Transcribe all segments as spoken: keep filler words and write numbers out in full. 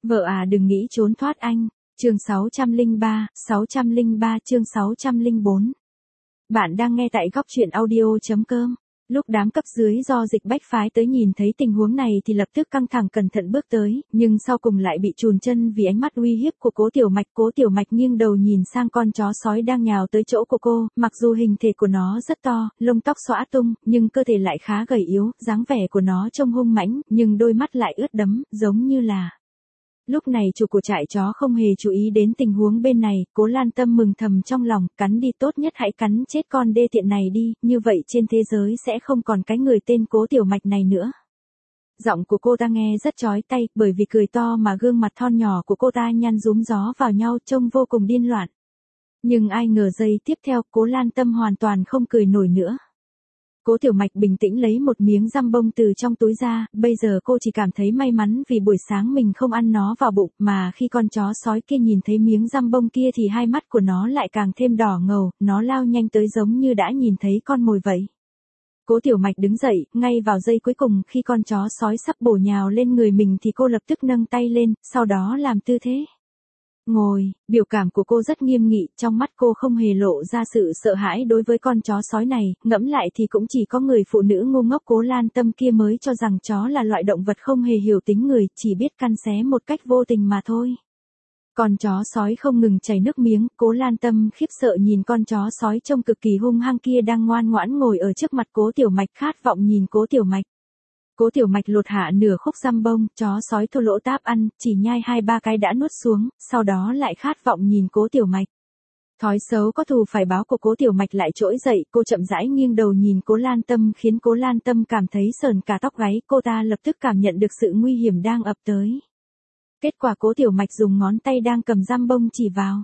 Vợ à đừng nghĩ trốn thoát anh. Chương sáu trăm lẻ ba, sáu trăm lẻ ba chương sáu trăm lẻ bốn. Bạn đang nghe tại góc truyện audio.com. Lúc đám cấp dưới do dịch bách phái tới nhìn thấy tình huống này thì lập tức căng thẳng cẩn thận bước tới, nhưng sau cùng lại bị chùn chân vì ánh mắt uy hiếp của Cố Tiểu Mạch. Cố Tiểu Mạch nghiêng đầu nhìn sang con chó sói đang nhào tới chỗ của cô, mặc dù hình thể của nó rất to, lông tóc xõa tung, nhưng cơ thể lại khá gầy yếu, dáng vẻ của nó trông hung mãnh, nhưng đôi mắt lại ướt đẫm, giống như là... Lúc này chủ của trại chó không hề chú ý đến tình huống bên này, Cố Lan Tâm mừng thầm trong lòng, cắn đi tốt nhất hãy cắn chết con đê tiện này đi, như vậy trên thế giới sẽ không còn cái người tên Cố Tiểu Mạch này nữa. Giọng của cô ta nghe rất chói tai, bởi vì cười to mà gương mặt thon nhỏ của cô ta nhăn rúm gió vào nhau trông vô cùng điên loạn. Nhưng ai ngờ giây tiếp theo Cố Lan Tâm hoàn toàn không cười nổi nữa. Cố Tiểu Mạch bình tĩnh lấy một miếng răm bông từ trong túi ra, bây giờ cô chỉ cảm thấy may mắn vì buổi sáng mình không ăn nó vào bụng, mà khi con chó sói kia nhìn thấy miếng răm bông kia thì hai mắt của nó lại càng thêm đỏ ngầu, nó lao nhanh tới giống như đã nhìn thấy con mồi vậy. Cố Tiểu Mạch đứng dậy, ngay vào giây cuối cùng khi con chó sói sắp bổ nhào lên người mình thì cô lập tức nâng tay lên, sau đó làm tư thế ngồi. Biểu cảm của cô rất nghiêm nghị, trong mắt cô không hề lộ ra sự sợ hãi đối với con chó sói này, ngẫm lại thì cũng chỉ có người phụ nữ ngu ngốc Cố Lan Tâm kia mới cho rằng chó là loại động vật không hề hiểu tính người, chỉ biết căn xé một cách vô tình mà thôi. Con chó sói không ngừng chảy nước miếng, Cố Lan Tâm khiếp sợ nhìn con chó sói trông cực kỳ hung hăng kia đang ngoan ngoãn ngồi ở trước mặt Cố Tiểu Mạch, khát vọng nhìn Cố Tiểu Mạch. Cố Tiểu Mạch lột hạ nửa khúc răm bông, chó sói thô lỗ táp ăn, chỉ nhai hai ba cái đã nuốt xuống, sau đó lại khát vọng nhìn Cố Tiểu Mạch. Thói xấu có thù phải báo của Cố Tiểu Mạch lại trỗi dậy, cô chậm rãi nghiêng đầu nhìn Cố Lan Tâm khiến Cố Lan Tâm cảm thấy sờn cả tóc gáy, cô ta lập tức cảm nhận được sự nguy hiểm đang ập tới. Kết quả Cố Tiểu Mạch dùng ngón tay đang cầm răm bông chỉ vào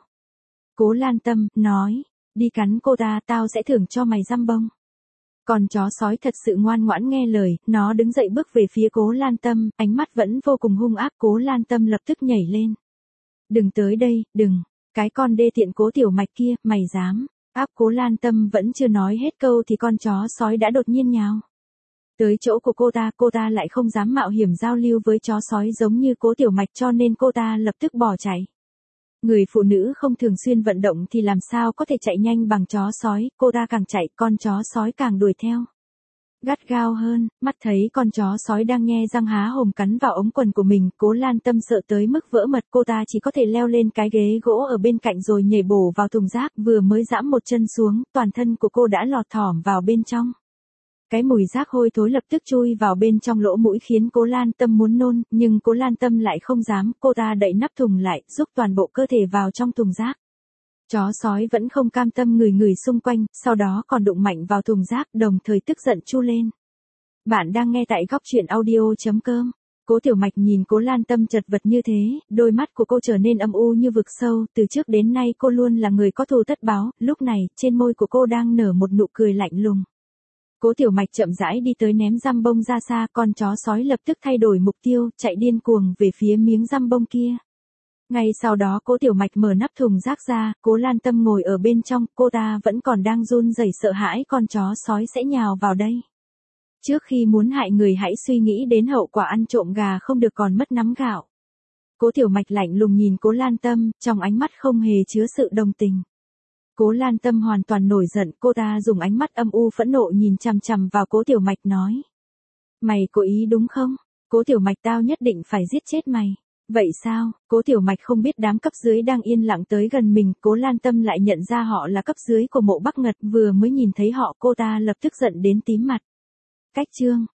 Cố Lan Tâm, nói, đi cắn cô ta, tao sẽ thưởng cho mày răm bông. Con chó sói thật sự ngoan ngoãn nghe lời, nó đứng dậy bước về phía Cố Lan Tâm, ánh mắt vẫn vô cùng hung ác. Cố Lan Tâm lập tức nhảy lên. Đừng tới đây, đừng, cái con đê tiện Cố Tiểu Mạch kia, mày dám. Áp Cố Lan Tâm vẫn chưa nói hết câu thì con chó sói đã đột nhiên nhào tới chỗ của cô ta, cô ta lại không dám mạo hiểm giao lưu với chó sói giống như Cố Tiểu Mạch cho nên cô ta lập tức bỏ chạy. Người phụ nữ không thường xuyên vận động thì làm sao có thể chạy nhanh bằng chó sói, cô ta càng chạy, con chó sói càng đuổi theo. Gắt gao hơn, mắt thấy con chó sói đang nhe răng há hồm cắn vào ống quần của mình, Cố Lan Tâm sợ tới mức vỡ mật, cô ta chỉ có thể leo lên cái ghế gỗ ở bên cạnh rồi nhảy bổ vào thùng rác, vừa mới giẫm một chân xuống, toàn thân của cô đã lọt thỏm vào bên trong. Cái mùi rác hôi thối lập tức chui vào bên trong lỗ mũi khiến Cố Lan Tâm muốn nôn, nhưng Cố Lan Tâm lại không dám, cô ta đậy nắp thùng lại, rúc toàn bộ cơ thể vào trong thùng rác. Chó sói vẫn không cam tâm ngửi ngửi xung quanh, sau đó còn đụng mạnh vào thùng rác, đồng thời tức giận chu lên. Bạn đang nghe tại góc truyện audio.com. Cố Tiểu Mạch nhìn Cố Lan Tâm chật vật như thế, đôi mắt của cô trở nên âm u như vực sâu, từ trước đến nay cô luôn là người có thù tất báo, lúc này, trên môi của cô đang nở một nụ cười lạnh lùng. Cố Tiểu Mạch chậm rãi đi tới ném răm bông ra xa, con chó sói lập tức thay đổi mục tiêu, chạy điên cuồng về phía miếng răm bông kia. Ngay sau đó Cố Tiểu Mạch mở nắp thùng rác ra, Cố Lan Tâm ngồi ở bên trong, cô ta vẫn còn đang run rẩy sợ hãi con chó sói sẽ nhào vào đây. Trước khi muốn hại người hãy suy nghĩ đến hậu quả, ăn trộm gà không được còn mất nắm gạo. Cố Tiểu Mạch lạnh lùng nhìn Cố Lan Tâm, trong ánh mắt không hề chứa sự đồng tình. Cố Lan Tâm hoàn toàn nổi giận, cô ta dùng ánh mắt âm u phẫn nộ nhìn chằm chằm vào Cố Tiểu Mạch nói. Mày cố ý đúng không? Cố Tiểu Mạch, tao nhất định phải giết chết mày. Vậy sao? Cố Tiểu Mạch không biết đám cấp dưới đang yên lặng tới gần mình, Cố Lan Tâm lại nhận ra họ là cấp dưới của Mộ Bắc Ngật, vừa mới nhìn thấy họ cô ta lập tức giận đến tím mặt. Cách chương,